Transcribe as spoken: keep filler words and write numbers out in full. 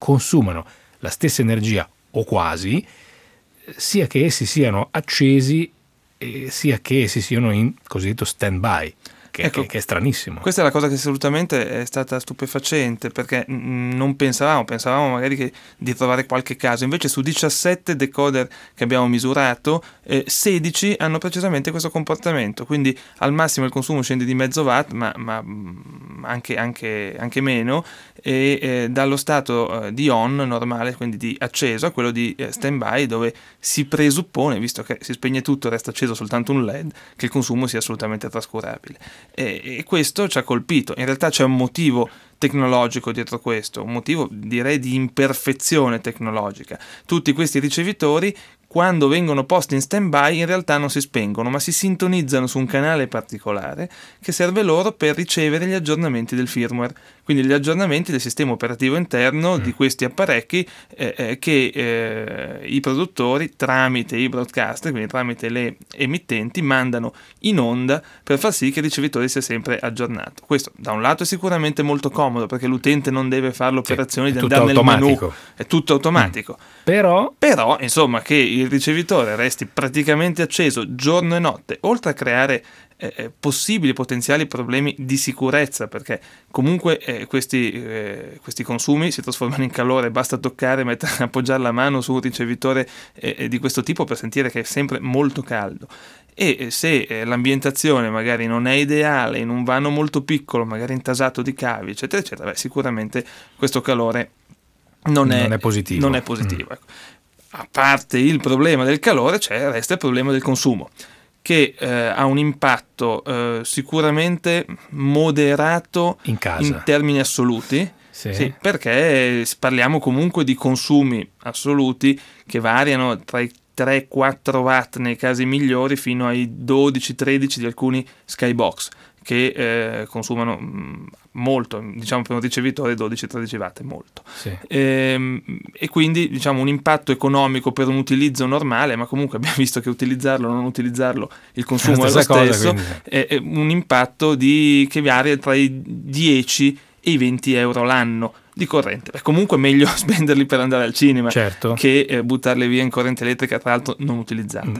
consumano la stessa energia o quasi, sia che essi siano accesi e sia che essi siano in cosiddetto stand-by. Che, ecco, che, che è stranissimo. Questa è la cosa che assolutamente è stata stupefacente, perché non pensavamo, pensavamo magari che di trovare qualche caso, invece su diciassette decoder che abbiamo misurato, eh, sedici hanno precisamente questo comportamento, quindi al massimo il consumo scende di mezzo watt, ma, ma anche, anche, anche meno, e eh, dallo stato eh, di on normale, quindi di acceso, a quello di eh, stand-by, dove si presuppone, visto che si spegne tutto e resta acceso soltanto un led, che il consumo sia assolutamente trascurabile. E, e questo ci ha colpito. In realtà c'è un motivo tecnologico dietro questo, un motivo direi di imperfezione tecnologica. Tutti questi ricevitori, quando vengono posti in stand-by, in realtà non si spengono, ma si sintonizzano su un canale particolare che serve loro per ricevere gli aggiornamenti del firmware, quindi gli aggiornamenti del sistema operativo interno mm. di questi apparecchi eh, eh, che eh, i produttori tramite i broadcaster, quindi tramite le emittenti, mandano in onda per far sì che il ricevitore sia sempre aggiornato. Questo da un lato è sicuramente molto comodo, perché l'utente non deve fare l'operazione sì, di andare nel menu, è tutto automatico. Mm. Però... Però, insomma, che il ricevitore resti praticamente acceso giorno e notte, oltre a creare eh, possibili potenziali problemi di sicurezza, perché comunque eh, questi, eh, questi consumi si trasformano in calore, basta toccare, mettere, appoggiare la mano su un ricevitore eh, di questo tipo per sentire che è sempre molto caldo. E se eh, l'ambientazione magari non è ideale, in un vano molto piccolo, magari intasato di cavi, eccetera, eccetera, beh, sicuramente questo calore non è, non è positivo. Non è positivo. Mm. Ecco. A parte il problema del calore, c'è resta il problema del consumo, che eh, ha un impatto eh, sicuramente moderato in casa, in termini assoluti. Sì. Sì, perché parliamo comunque di consumi assoluti che variano tra i tre quattro watt nei casi migliori fino ai dodici tredici di alcuni skybox, che eh, consumano mh, molto, diciamo per un ricevitore dodici tredici watt è molto. Sì. E, e quindi diciamo un impatto economico per un utilizzo normale, ma comunque abbiamo visto che utilizzarlo o non utilizzarlo il consumo è lo stesso, cosa, è, è un impatto di, che varia tra i dieci e i venti euro l'anno di corrente. Beh, comunque è meglio spenderli per andare al cinema, certo, che eh, buttarli via in corrente elettrica, tra l'altro non utilizzata.